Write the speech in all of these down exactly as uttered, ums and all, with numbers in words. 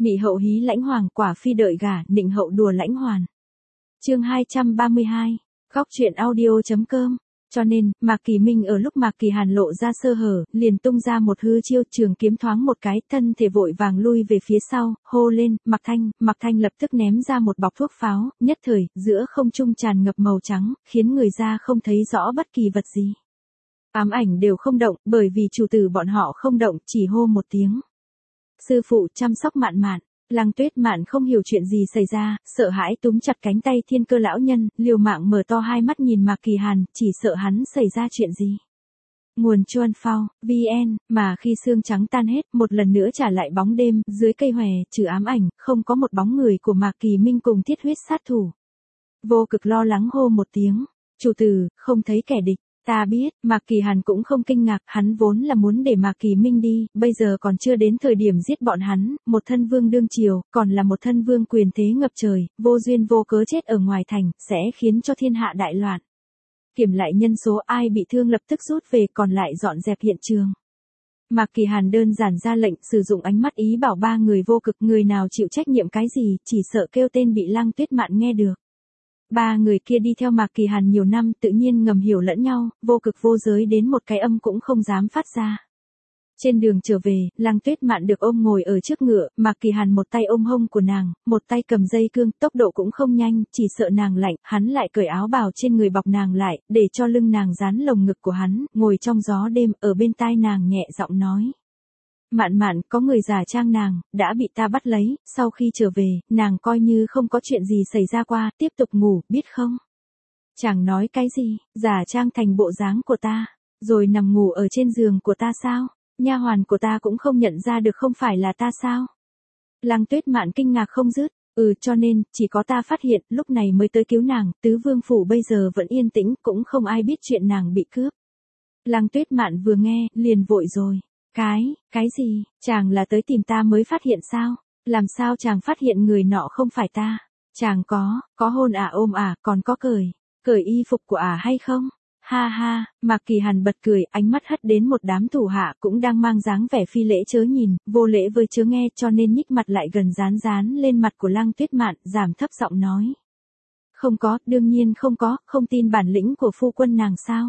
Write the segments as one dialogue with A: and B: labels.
A: Mị hậu hí lãnh hoàng, quả phi đợi gả, nịnh hậu đùa lãnh hoàn. Chương hai trăm ba mươi hai, góc truyện audio.com. Cho nên, Mạc Kỳ Minh ở lúc Mạc Kỳ Hàn lộ ra sơ hở, liền tung ra một hư chiêu, trường kiếm thoáng một cái, thân thể vội vàng lui về phía sau, hô lên, Mạc Thanh, Mạc Thanh lập tức ném ra một bọc thuốc pháo, nhất thời, giữa không trung tràn ngập màu trắng, khiến người ra không thấy rõ bất kỳ vật gì. Ám ảnh đều không động, bởi vì chủ tử bọn họ không động, chỉ hô một tiếng. Sư phụ chăm sóc Mạn Mạn. Lăng Tuyết Mạn không hiểu chuyện gì xảy ra, sợ hãi túm chặt cánh tay Thiên Cơ lão nhân, liều mạng mở to hai mắt nhìn Mạc Kỳ Hàn, chỉ sợ hắn xảy ra chuyện gì. Nguồn Chuan Phao, vn, mà khi sương trắng tan hết, một lần nữa trả lại bóng đêm, dưới cây hòe, trừ ám ảnh, không có một bóng người của Mạc Kỳ Minh cùng thiết huyết sát thủ. Vô Cực lo lắng hô một tiếng, chủ tử, không thấy kẻ địch. Ta biết, Mạc Kỳ Hàn cũng không kinh ngạc, hắn vốn là muốn để Mạc Kỳ Minh đi, bây giờ còn chưa đến thời điểm giết bọn hắn, một thân vương đương triều, còn là một thân vương quyền thế ngập trời, vô duyên vô cớ chết ở ngoài thành, sẽ khiến cho thiên hạ đại loạn. Kiểm lại nhân số ai bị thương lập tức rút về, còn lại dọn dẹp hiện trường. Mạc Kỳ Hàn đơn giản ra lệnh, sử dụng ánh mắt ý bảo ba người Vô Cực, người nào chịu trách nhiệm cái gì, chỉ sợ kêu tên bị Lăng Tuyết Mạn nghe được. Ba người kia đi theo Mạc Kỳ Hàn nhiều năm, tự nhiên ngầm hiểu lẫn nhau, Vô Cực vô giới đến một cái âm cũng không dám phát ra. Trên đường trở về, Lăng Tuyết Mạn được ôm ngồi ở trước ngựa, Mạc Kỳ Hàn một tay ôm hông của nàng, một tay cầm dây cương, tốc độ cũng không nhanh, chỉ sợ nàng lạnh, hắn lại cởi áo bào trên người bọc nàng lại, để cho lưng nàng dán lồng ngực của hắn, ngồi trong gió đêm, ở bên tai nàng nhẹ giọng nói. Mạn Mạn, có người giả trang nàng, đã bị ta bắt lấy, sau khi trở về, nàng coi như không có chuyện gì xảy ra qua, tiếp tục ngủ, biết không? Chàng nói cái gì, giả trang thành bộ dáng của ta, rồi nằm ngủ ở trên giường của ta sao? Nha hoàn của ta cũng không nhận ra được không phải là ta sao? Lăng Tuyết Mạn kinh ngạc không dứt, ừ cho nên, chỉ có ta phát hiện, lúc này mới tới cứu nàng, tứ vương phủ bây giờ vẫn yên tĩnh, cũng không ai biết chuyện nàng bị cướp. Lăng Tuyết Mạn vừa nghe, liền vội rồi. Cái, cái gì, chàng là tới tìm ta mới phát hiện sao? Làm sao chàng phát hiện người nọ không phải ta? Chàng có, có hôn ả ôm ả, còn có cởi, cởi y phục của ả hay không? Ha ha, Mạc Kỳ Hàn bật cười, ánh mắt hất đến một đám thủ hạ cũng đang mang dáng vẻ phi lễ chớ nhìn, vô lễ với chớ nghe, cho nên nhích mặt lại gần dán dán lên mặt của Lăng Tuyết Mạn, giảm thấp giọng nói. Không có, đương nhiên không có, không tin bản lĩnh của phu quân nàng sao?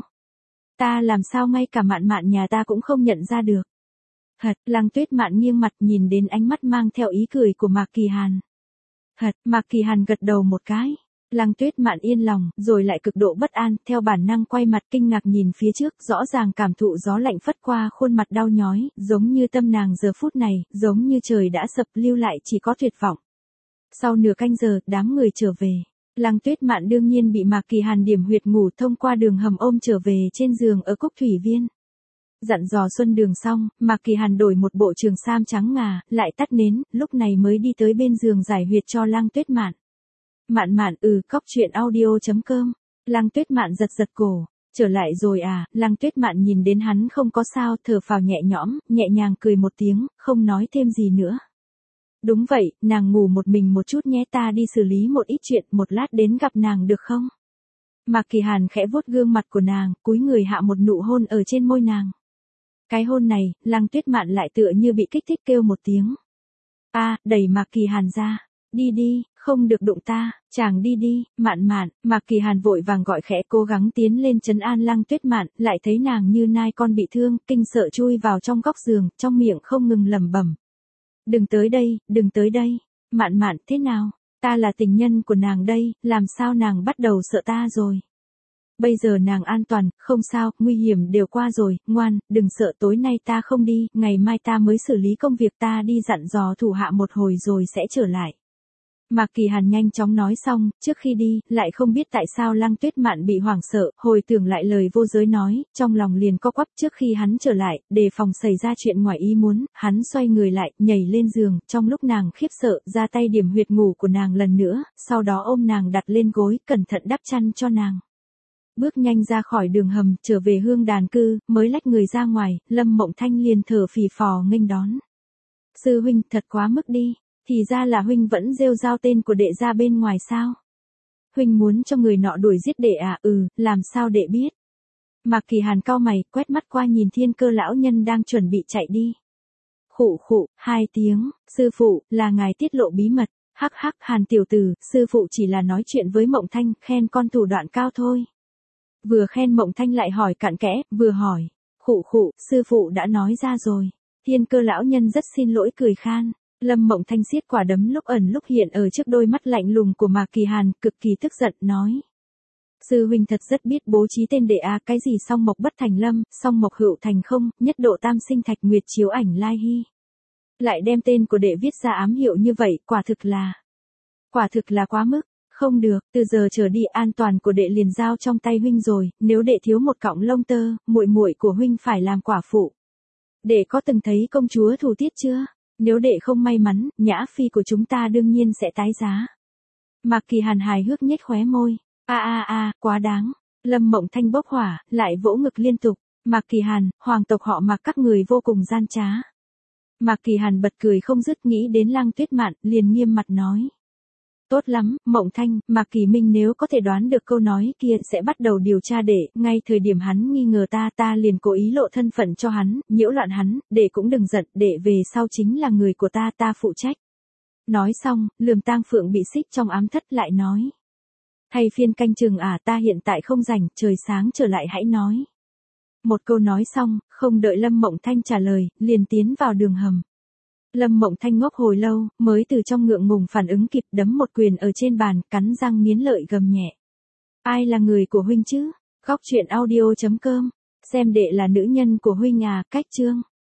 A: Ta làm sao ngay cả Mạn Mạn nhà ta cũng không nhận ra được. Thật, Lăng Tuyết Mạn nghiêng mặt nhìn đến ánh mắt mang theo ý cười của Mạc Kỳ Hàn. Thật, Mạc Kỳ Hàn gật đầu một cái. Lăng Tuyết Mạn yên lòng, rồi lại cực độ bất an, theo bản năng quay mặt kinh ngạc nhìn phía trước, rõ ràng cảm thụ gió lạnh phất qua khuôn mặt đau nhói, giống như tâm nàng giờ phút này, giống như trời đã sập, lưu lại chỉ có tuyệt vọng. Sau nửa canh giờ, đám người trở về. Lăng Tuyết Mạn đương nhiên bị Mạc Kỳ Hàn điểm huyệt ngủ thông qua đường hầm ôm trở về trên giường ở Cúc Thủy Viên. Dặn dò xuân đường xong, Mạc Kỳ Hàn đổi một bộ trường sam trắng ngà, lại tắt nến, lúc này mới đi tới bên giường giải huyệt cho Lăng Tuyết Mạn. Mạn Mạn, ừ, cóc truyện audio.com. Lăng Tuyết Mạn giật giật cổ. Trở lại rồi à? Lăng Tuyết Mạn nhìn đến hắn không có sao, thở phào nhẹ nhõm, nhẹ nhàng cười một tiếng, không nói thêm gì nữa. Đúng vậy, nàng ngủ một mình một chút nhé, ta đi xử lý một ít chuyện, một lát đến gặp nàng được không? Mạc Kỳ Hàn khẽ vuốt gương mặt của nàng, cúi người hạ một nụ hôn ở trên môi nàng. Cái hôn này, Lăng Tuyết Mạn lại tựa như bị kích thích kêu một tiếng. A, à, đẩy Mạc Kỳ Hàn ra. Đi đi, không được đụng ta, chàng đi đi, Mạn Mạn. Mạc Kỳ Hàn vội vàng gọi khẽ, cố gắng tiến lên trấn an Lăng Tuyết Mạn, lại thấy nàng như nai con bị thương, kinh sợ chui vào trong góc giường, trong miệng không ngừng lẩm bẩm. Đừng tới đây, đừng tới đây, Mạn Mạn, thế nào? Ta là tình nhân của nàng đây, làm sao nàng bắt đầu sợ ta rồi? Bây giờ nàng an toàn, không sao, nguy hiểm đều qua rồi, ngoan, đừng sợ, tối nay ta không đi, ngày mai ta mới xử lý công việc, ta đi dặn dò thủ hạ một hồi rồi sẽ trở lại. Mạc Kỳ Hàn nhanh chóng nói xong, trước khi đi, lại không biết tại sao Lăng Tuyết Mạn bị hoảng sợ, hồi tưởng lại lời vô giới nói, trong lòng liền co quắp. Trước khi hắn trở lại, đề phòng xảy ra chuyện ngoài ý muốn, hắn xoay người lại, nhảy lên giường, trong lúc nàng khiếp sợ, ra tay điểm huyệt ngủ của nàng lần nữa, sau đó ôm nàng đặt lên gối, cẩn thận đắp chăn cho nàng. Bước nhanh ra khỏi đường hầm, trở về hương đàn cư, mới lách người ra ngoài, Lâm Mộng Thanh liền thở phì phò nghênh đón. Sư huynh, thật quá mức đi. Thì ra là huynh vẫn rêu rao tên của đệ ra bên ngoài sao? Huynh muốn cho người nọ đuổi giết đệ à? Ừ, làm sao đệ biết? Mạc Kỳ Hàn cau mày, quét mắt qua nhìn Thiên Cơ lão nhân đang chuẩn bị chạy đi. Khụ khụ, hai tiếng, sư phụ, là ngài tiết lộ bí mật, hắc hắc Hàn tiểu tử, sư phụ chỉ là nói chuyện với Mộng Thanh, khen con thủ đoạn cao thôi. Vừa khen Mộng Thanh lại hỏi cặn kẽ, vừa hỏi, khụ khụ, sư phụ đã nói ra rồi. Thiên Cơ lão nhân rất xin lỗi cười khan. Lâm Mộng Thanh siết quả đấm lúc ẩn lúc hiện ở trước đôi mắt lạnh lùng của Mạc Kỳ Hàn, cực kỳ tức giận, nói. Sư huynh thật rất biết bố trí tên đệ a, cái gì song mộc bất thành lâm, song mộc hữu thành không, nhất độ tam sinh thạch nguyệt chiếu ảnh lai hy. Lại đem tên của đệ viết ra ám hiệu như vậy, quả thực là... Quả thực là quá mức, không được, từ giờ trở đi an toàn của đệ liền giao trong tay huynh rồi, nếu đệ thiếu một cọng lông tơ, muội muội của huynh phải làm quả phụ. Đệ có từng thấy công chúa Thủ Tiết chưa? Nếu đệ không may mắn, nhã phi của chúng ta đương nhiên sẽ tái giá. Mạc Kỳ Hàn hài hước nhếch khóe môi. A a a, quá đáng. Lâm Mộng Thanh bốc hỏa, lại vỗ ngực liên tục. Mạc Kỳ Hàn, hoàng tộc họ Mạc các người vô cùng gian trá. Mạc Kỳ Hàn bật cười không dứt, nghĩ đến Lăng Tuyết Mạn, liền nghiêm mặt nói. Tốt lắm, Mộng Thanh, Mạc Kỳ Minh nếu có thể đoán được câu nói kia sẽ bắt đầu điều tra để, ngay thời điểm hắn nghi ngờ ta ta liền cố ý lộ thân phận cho hắn, nhiễu loạn hắn, để cũng đừng giận, để về sau chính là người của ta ta phụ trách. Nói xong, Lườm Tang Phượng bị xích trong ám thất lại nói. Hay phiên canh chừng à, ta hiện tại không rảnh, trời sáng trở lại hãy nói. Một câu nói xong, không đợi Lâm Mộng Thanh trả lời, liền tiến vào đường hầm. Lâm Mộng Thanh ngốc hồi lâu, mới từ trong ngượng ngùng phản ứng kịp, đấm một quyền ở trên bàn, cắn răng nghiến lợi gầm nhẹ. Ai là người của huynh chứ? Góc truyện audio chấm com. Xem đệ là nữ nhân của huynh à, cách chương.